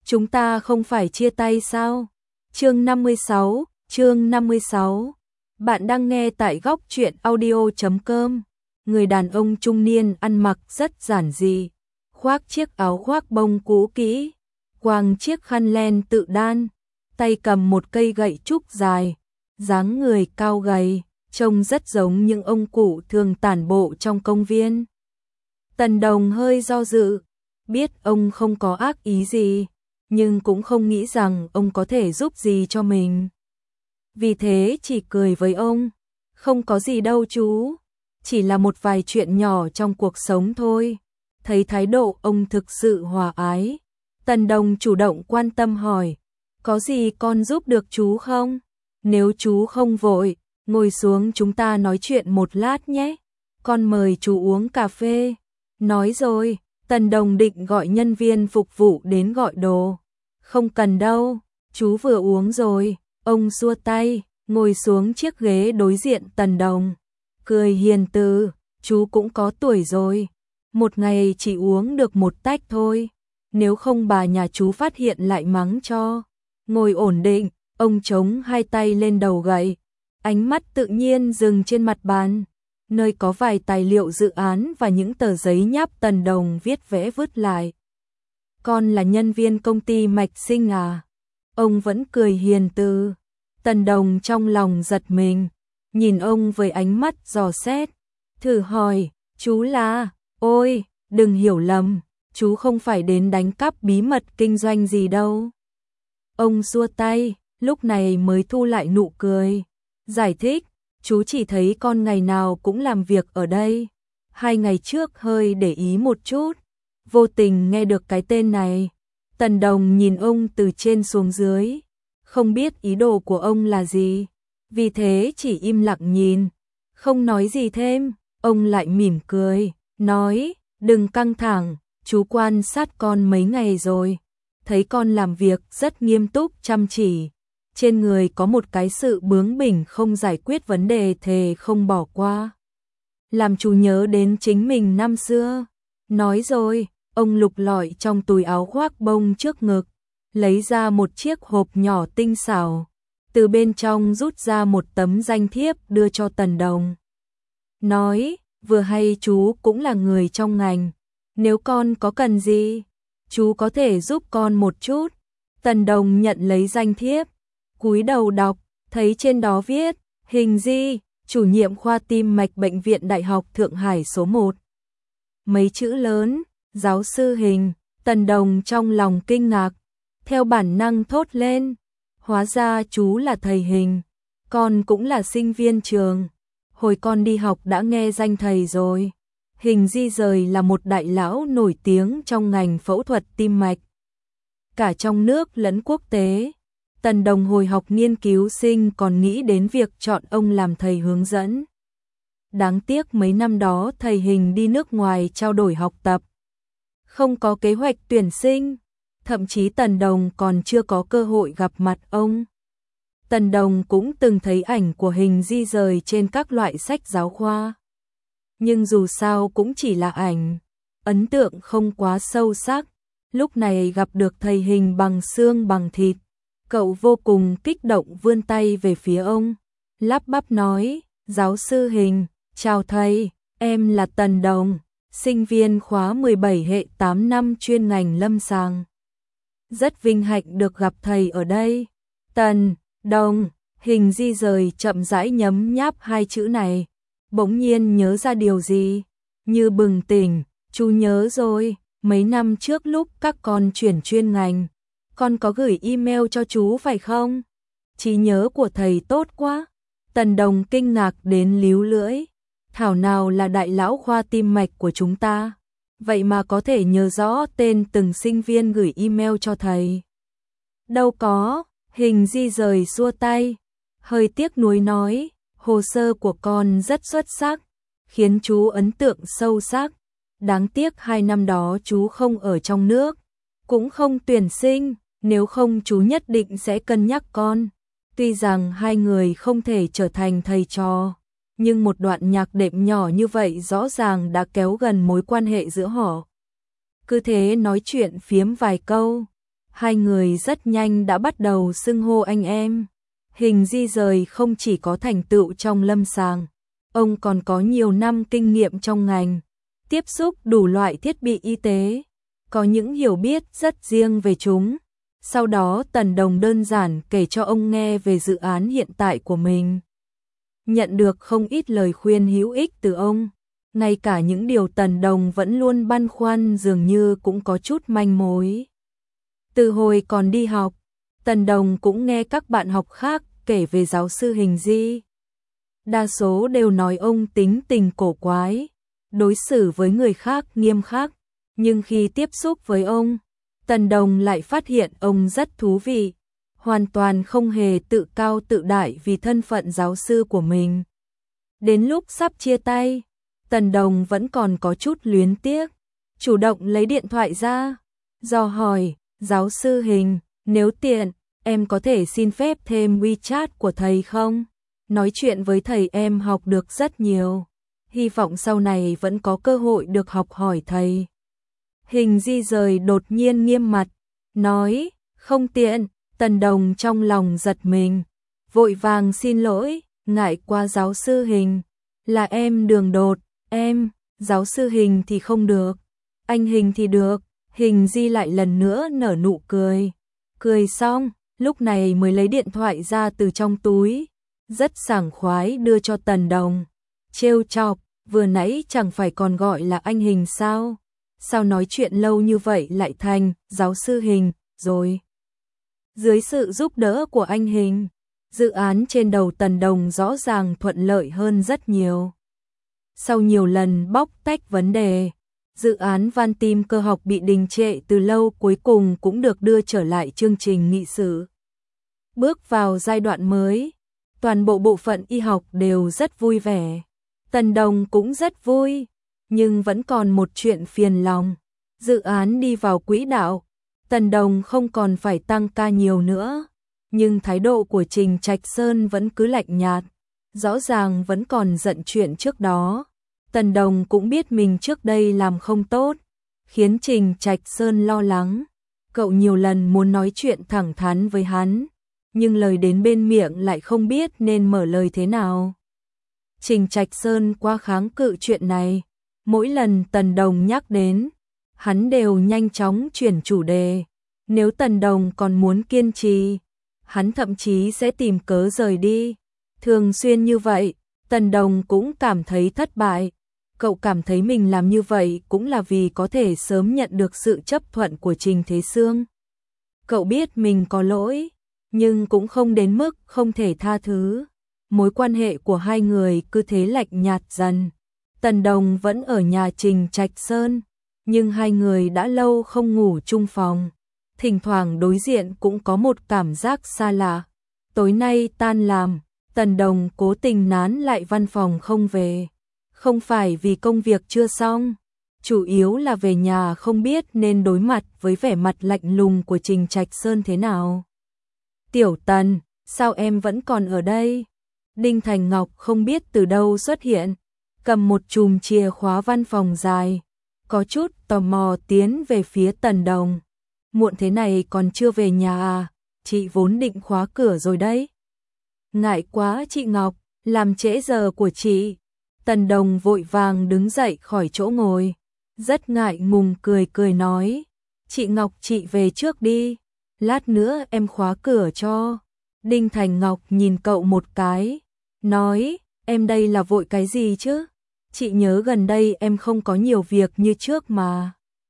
chúng ta không phải chia tay sao? Chương 56. Bạn đang nghe tại góc truyện audio.com. Người đàn ông trung niên ăn mặc rất giản dị, khoác chiếc áo khoác bông cũ kỹ, quàng chiếc khăn len tự đan, tay cầm một cây gậy trúc dài, dáng người cao gầy, trông rất giống những ông cụ thường tản bộ trong công viên. Tần Đồng hơi do dự, biết ông không có ác ý gì, nhưng cũng không nghĩ rằng ông có thể giúp gì cho mình. Vì thế chỉ cười với ông, không có gì đâu chú, chỉ là một vài chuyện nhỏ trong cuộc sống thôi. Thấy thái độ ông thực sự hòa ái, Tần Đồng chủ động quan tâm hỏi, có gì con giúp được chú không? Nếu chú không vội, ngồi xuống chúng ta nói chuyện một lát nhé, con mời chú uống cà phê. Nói rồi, Tần Đồng định gọi nhân viên phục vụ đến gọi đồ. Không cần đâu, chú vừa uống rồi. Ông xua tay, ngồi xuống chiếc ghế đối diện Tần Đồng, cười hiền từ, chú cũng có tuổi rồi, một ngày chỉ uống được một tách thôi, nếu không bà nhà chú phát hiện lại mắng cho. Ngồi ổn định, ông chống hai tay lên đầu gậy, ánh mắt tự nhiên dừng trên mặt bàn, nơi có vài tài liệu dự án và những tờ giấy nháp Tần Đồng viết vẽ vứt lại. Con là nhân viên công ty Mạch Sinh à? Ông vẫn cười hiền từ. Tần Đồng trong lòng giật mình, nhìn ông với ánh mắt dò xét, thử hỏi, chú là, ôi, đừng hiểu lầm, chú không phải đến đánh cắp bí mật kinh doanh gì đâu. Ông xua tay, lúc này mới thu lại nụ cười, giải thích, chú chỉ thấy con ngày nào cũng làm việc ở đây, 2 ngày trước hơi để ý một chút, vô tình nghe được cái tên này. Tần Đồng nhìn ông từ trên xuống dưới, không biết ý đồ của ông là gì, vì thế chỉ im lặng nhìn, không nói gì thêm. Ông lại mỉm cười, nói, đừng căng thẳng, chú quan sát con mấy ngày rồi, thấy con làm việc rất nghiêm túc chăm chỉ, trên người có một cái sự bướng bỉnh không giải quyết vấn đề thề không bỏ qua, làm chú nhớ đến chính mình năm xưa. Nói rồi, ông lục lọi trong túi áo khoác bông trước ngực, lấy ra một chiếc hộp nhỏ tinh xảo, từ bên trong rút ra một tấm danh thiếp đưa cho Tần Đồng. Nói, vừa hay chú cũng là người trong ngành, nếu con có cần gì, chú có thể giúp con một chút. Tần Đồng nhận lấy danh thiếp, cúi đầu đọc, thấy trên đó viết, Hình Di, chủ nhiệm khoa tim mạch bệnh viện Đại học Thượng Hải số 1. Mấy chữ lớn, giáo sư Hình. Tần Đồng trong lòng kinh ngạc, theo bản năng thốt lên, hóa ra chú là thầy Hình, con cũng là sinh viên trường, hồi con đi học đã nghe danh thầy rồi. Hình Di rời là một đại lão nổi tiếng trong ngành phẫu thuật tim mạch, cả trong nước lẫn quốc tế. Tần Đồng hồi học nghiên cứu sinh còn nghĩ đến việc chọn ông làm thầy hướng dẫn. Đáng tiếc mấy năm đó thầy Hình đi nước ngoài trao đổi học tập, không có kế hoạch tuyển sinh, thậm chí Tần Đồng còn chưa có cơ hội gặp mặt ông. Tần Đồng cũng từng thấy ảnh của Hình Di rời trên các loại sách giáo khoa, nhưng dù sao cũng chỉ là ảnh, ấn tượng không quá sâu sắc. Lúc này gặp được thầy Hình bằng xương bằng thịt, cậu vô cùng kích động vươn tay về phía ông, lắp bắp nói, giáo sư Hình, chào thầy, em là Tần Đồng, sinh viên khóa 17 hệ 8 năm chuyên ngành lâm sàng. Rất vinh hạnh được gặp thầy ở đây. Tần Đồng. Hình Di rời chậm rãi nhấm nháp hai chữ này, bỗng nhiên nhớ ra điều gì, như bừng tỉnh, chú nhớ rồi, mấy năm trước lúc các con chuyển chuyên ngành, con có gửi email cho chú phải không? Trí nhớ của thầy tốt quá. Tần Đồng kinh ngạc đến líu lưỡi, thảo nào là đại lão khoa tim mạch của chúng ta, vậy mà có thể nhớ rõ tên từng sinh viên gửi email cho thầy. Đâu có. Hình Di rời xua tay, hơi tiếc nuối nói, hồ sơ của con rất xuất sắc, khiến chú ấn tượng sâu sắc. Đáng tiếc 2 năm đó chú không ở trong nước, cũng không tuyển sinh, nếu không chú nhất định sẽ cân nhắc con. Tuy rằng hai người không thể trở thành thầy trò, nhưng một đoạn nhạc đệm nhỏ như vậy rõ ràng đã kéo gần mối quan hệ giữa họ. Cứ thế nói chuyện phiếm vài câu, Hai người rất nhanh đã bắt đầu xưng hô anh em. Hình Di rời không chỉ có thành tựu trong lâm sàng, ông còn có nhiều năm kinh nghiệm trong ngành, tiếp xúc đủ loại thiết bị y tế, có những hiểu biết rất riêng về chúng. Sau đó Tần Đồng đơn giản kể cho ông nghe về dự án hiện tại của mình. Nhận được không ít lời khuyên hữu ích từ ông, ngay cả những điều Tần Đồng vẫn luôn băn khoăn dường như cũng có chút manh mối. Từ hồi còn đi học, Tần Đồng cũng nghe các bạn học khác kể về giáo sư Hình Di. Đa số đều nói ông tính tình cổ quái, đối xử với người khác nghiêm khắc, nhưng khi tiếp xúc với ông, Tần Đồng lại phát hiện ông rất thú vị, hoàn toàn không hề tự cao tự đại vì thân phận giáo sư của mình. Đến lúc sắp chia tay, Tần Đồng vẫn còn có chút luyến tiếc, chủ động lấy điện thoại ra, dò hỏi, giáo sư Hình, nếu tiện, em có thể xin phép thêm WeChat của thầy không? Nói chuyện với thầy em học được rất nhiều, hy vọng sau này vẫn có cơ hội được học hỏi thầy. Hình Di rời đột nhiên nghiêm mặt, nói, không tiện. Tần Đồng trong lòng giật mình, vội vàng xin lỗi, ngại quá giáo sư Hình, là em đường đột, em, giáo sư Hình thì không được, anh Hình thì được. Hình Di lại lần nữa nở nụ cười, cười xong, lúc này mới lấy điện thoại ra từ trong túi, rất sảng khoái đưa cho Tần Đồng, trêu chọc, vừa nãy chẳng phải còn gọi là anh Hình sao? Sao nói chuyện lâu như vậy lại thành giáo sư Hình rồi? Dưới sự giúp đỡ của anh Hình, dự án trên đầu Tần Đồng rõ ràng thuận lợi hơn rất nhiều. Sau nhiều lần bóc tách vấn đề, dự án van tim cơ học bị đình trệ từ lâu cuối cùng cũng được đưa trở lại chương trình nghị sự. Bước vào giai đoạn mới, toàn bộ bộ phận y học đều rất vui vẻ. Tần Đồng cũng rất vui, nhưng vẫn còn một chuyện phiền lòng. Dự án đi vào quỹ đạo, Tần Đồng không còn phải tăng ca nhiều nữa, nhưng thái độ của Trình Trạch Sơn vẫn cứ lạnh nhạt, rõ ràng vẫn còn giận chuyện trước đó. Tần Đồng cũng biết mình trước đây làm không tốt, khiến Trình Trạch Sơn lo lắng. Cậu nhiều lần muốn nói chuyện thẳng thắn với hắn, nhưng lời đến bên miệng lại không biết nên mở lời thế nào. Trình Trạch Sơn quá kháng cự chuyện này, mỗi lần Tần Đồng nhắc đến, hắn đều nhanh chóng chuyển chủ đề. Nếu Tần Đồng còn muốn kiên trì, hắn thậm chí sẽ tìm cớ rời đi. Thường xuyên như vậy, Tần Đồng cũng cảm thấy thất bại. Cậu cảm thấy mình làm như vậy cũng là vì có thể sớm nhận được sự chấp thuận của Trình Thế Sương. Cậu biết mình có lỗi, nhưng cũng không đến mức không thể tha thứ. Mối quan hệ của hai người cứ thế lạnh nhạt dần. Tần Đồng vẫn ở nhà Trình Trạch Sơn, nhưng hai người đã lâu không ngủ chung phòng. Thỉnh thoảng đối diện cũng có một cảm giác xa lạ. Tối nay tan làm, Tần Đồng cố tình nán lại văn phòng không về. Không phải vì công việc chưa xong, chủ yếu là về nhà không biết nên đối mặt với vẻ mặt lạnh lùng của Trình Trạch Sơn thế nào. Tiểu Tần, sao em vẫn còn ở đây? Đinh Thành Ngọc không biết từ đâu xuất hiện, cầm một chùm chìa khóa văn phòng dài, có chút tò mò tiến về phía Tần Đồng. Muộn thế này còn chưa về nhà à? Chị vốn định khóa cửa rồi đấy. Ngại quá chị Ngọc, làm trễ giờ của chị. Tần Đồng vội vàng đứng dậy khỏi chỗ ngồi, rất ngại ngùng cười cười nói, chị Ngọc chị về trước đi, lát nữa em khóa cửa cho. Đinh Thành Ngọc nhìn cậu một cái, nói, em đây là vội cái gì chứ? Chị nhớ gần đây em không có nhiều việc như trước mà.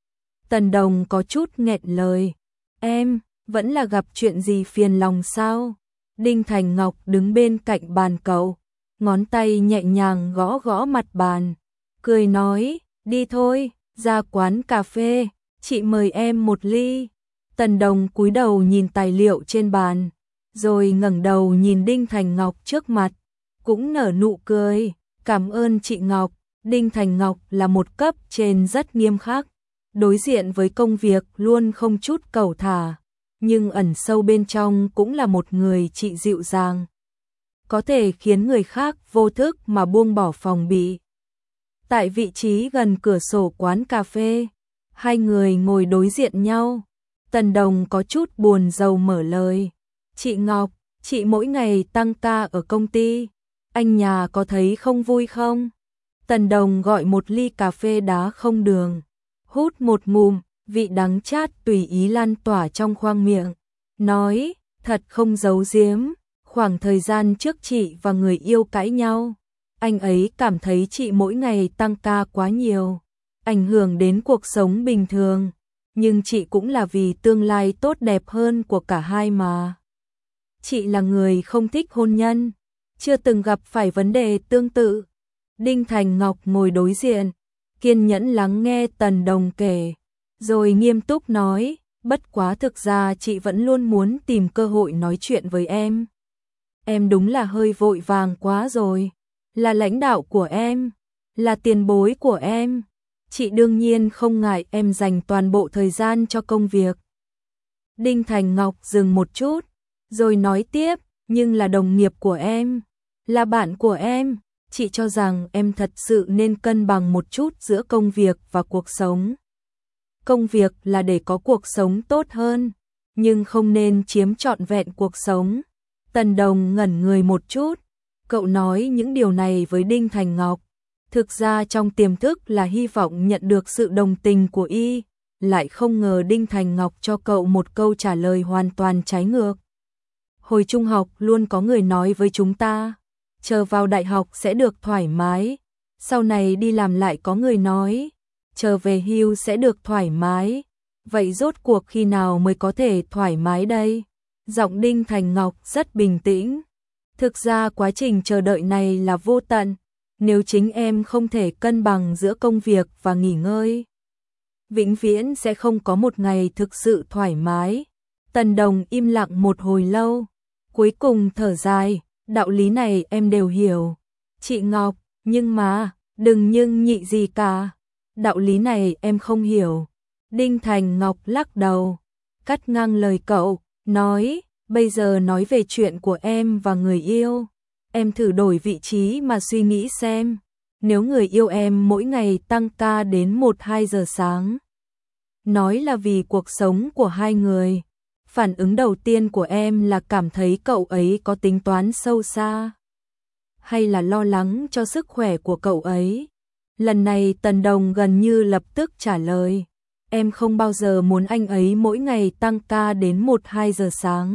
Tần Đồng có chút nghẹn lời, em, vẫn là gặp chuyện gì phiền lòng sao? Đinh Thành Ngọc đứng bên cạnh bàn cậu, ngón tay nhẹ nhàng gõ gõ mặt bàn, cười nói, đi thôi, ra quán cà phê, chị mời em một ly. Tần Đồng cúi đầu nhìn tài liệu trên bàn, rồi ngẩng đầu nhìn Đinh Thành Ngọc trước mặt, cũng nở nụ cười, cảm ơn chị Ngọc. Đinh Thành Ngọc là một cấp trên rất nghiêm khắc, đối diện với công việc luôn không chút cẩu thả, nhưng ẩn sâu bên trong cũng là một người chị dịu dàng, có thể khiến người khác vô thức mà buông bỏ phòng bị. Tại vị trí gần cửa sổ quán cà phê, hai người ngồi đối diện nhau. Tần Đồng có chút buồn rầu mở lời. Chị Ngọc, chị mỗi ngày tăng ca ở công ty, anh nhà có thấy không vui không? Tần Đồng gọi một ly cà phê đá không đường, hút một ngụm, vị đắng chát tùy ý lan tỏa trong khoang miệng, nói, thật không giấu giếm, khoảng thời gian trước chị và người yêu cãi nhau, anh ấy cảm thấy chị mỗi ngày tăng ca quá nhiều, ảnh hưởng đến cuộc sống bình thường, nhưng chị cũng là vì tương lai tốt đẹp hơn của cả hai mà. Chị là người không thích hôn nhân, chưa từng gặp phải vấn đề tương tự. Đinh Thành Ngọc ngồi đối diện, kiên nhẫn lắng nghe Tần Đồng kể, rồi nghiêm túc nói, bất quá thực ra chị vẫn luôn muốn tìm cơ hội nói chuyện với em. Em đúng là hơi vội vàng quá rồi, là lãnh đạo của em, là tiền bối của em. Chị đương nhiên không ngại em dành toàn bộ thời gian cho công việc. Đinh Thành Ngọc dừng một chút, rồi nói tiếp, nhưng là đồng nghiệp của em, là bạn của em. Chị cho rằng em thật sự nên cân bằng một chút giữa công việc và cuộc sống. Công việc là để có cuộc sống tốt hơn, nhưng không nên chiếm trọn vẹn cuộc sống. Tần Đồng ngẩn người một chút, cậu nói những điều này với Đinh Thành Ngọc. Thực ra trong tiềm thức là hy vọng nhận được sự đồng tình của y, lại không ngờ Đinh Thành Ngọc cho cậu một câu trả lời hoàn toàn trái ngược. Hồi trung học luôn có người nói với chúng ta, chờ vào đại học sẽ được thoải mái, sau này đi làm lại có người nói, chờ về hưu sẽ được thoải mái, vậy rốt cuộc khi nào mới có thể thoải mái đây? Giọng Đinh Thành Ngọc rất bình tĩnh. Thực ra quá trình chờ đợi này là vô tận, nếu chính em không thể cân bằng giữa công việc và nghỉ ngơi, vĩnh viễn sẽ không có một ngày thực sự thoải mái. Tần Đồng im lặng một hồi lâu, cuối cùng thở dài, đạo lý này em đều hiểu. Chị Ngọc, nhưng mà, đừng nhưng nhị gì cả, đạo lý này em không hiểu. Đinh Thành Ngọc lắc đầu, cắt ngang lời cậu, nói, bây giờ nói về chuyện của em và người yêu. Em thử đổi vị trí mà suy nghĩ xem, nếu người yêu em mỗi ngày tăng ca đến 1-2 giờ sáng, nói là vì cuộc sống của hai người, phản ứng đầu tiên của em là cảm thấy cậu ấy có tính toán sâu xa, hay là lo lắng cho sức khỏe của cậu ấy? Lần này Tần Đồng gần như lập tức trả lời, em không bao giờ muốn anh ấy mỗi ngày tăng ca đến 1-2 giờ sáng.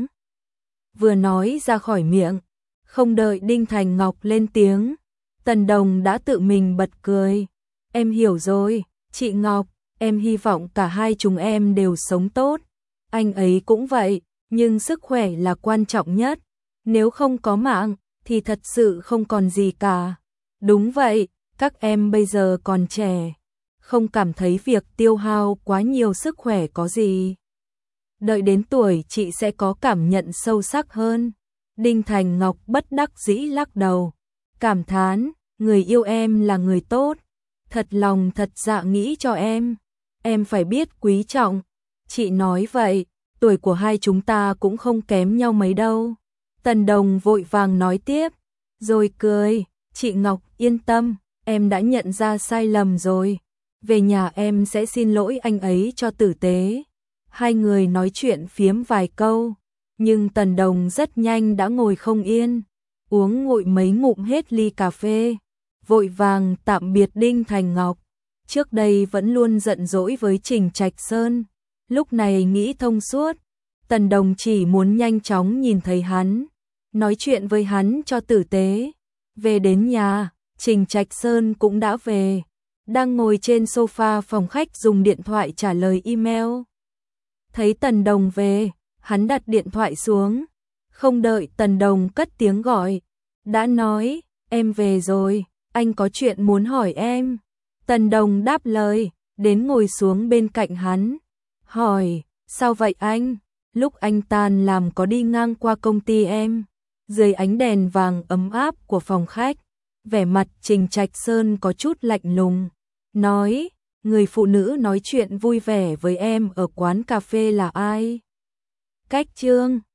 Vừa nói ra khỏi miệng, không đợi Đinh Thành Ngọc lên tiếng, Tần Đồng đã tự mình bật cười. Em hiểu rồi, chị Ngọc, em hy vọng cả hai chúng em đều sống tốt. Anh ấy cũng vậy, nhưng sức khỏe là quan trọng nhất. Nếu không có mạng, thì thật sự không còn gì cả. Đúng vậy, các em bây giờ còn trẻ, không cảm thấy việc tiêu hao quá nhiều sức khỏe có gì. Đợi đến tuổi chị sẽ có cảm nhận sâu sắc hơn. Đinh Thành Ngọc bất đắc dĩ lắc đầu, cảm thán, người yêu em là người tốt, thật lòng thật dạ nghĩ cho em phải biết quý trọng. Chị nói vậy, tuổi của hai chúng ta cũng không kém nhau mấy đâu. Tần Đồng vội vàng nói tiếp, rồi cười, chị Ngọc yên tâm, em đã nhận ra sai lầm rồi, về nhà em sẽ xin lỗi anh ấy cho tử tế. Hai người nói chuyện phiếm vài câu, nhưng Tần Đồng rất nhanh đã ngồi không yên, uống nguội mấy ngụm hết ly cà phê, vội vàng tạm biệt Đinh Thành Ngọc. Trước đây vẫn luôn giận dỗi với Trình Trạch Sơn, lúc này nghĩ thông suốt, Tần Đồng chỉ muốn nhanh chóng nhìn thấy hắn, nói chuyện với hắn cho tử tế. Về đến nhà, Trình Trạch Sơn cũng đã về, đang ngồi trên sofa phòng khách dùng điện thoại trả lời email. Thấy Tần Đồng về, hắn đặt điện thoại xuống, không đợi Tần Đồng cất tiếng gọi, đã nói, em về rồi, anh có chuyện muốn hỏi em. Tần Đồng đáp lời, đến ngồi xuống bên cạnh hắn, hỏi, sao vậy anh? Lúc anh tan làm có đi ngang qua công ty em, dưới ánh đèn vàng ấm áp của phòng khách, vẻ mặt Trình Trạch Sơn có chút lạnh lùng, nói, người phụ nữ nói chuyện vui vẻ với em ở quán cà phê là ai? Cách Trương.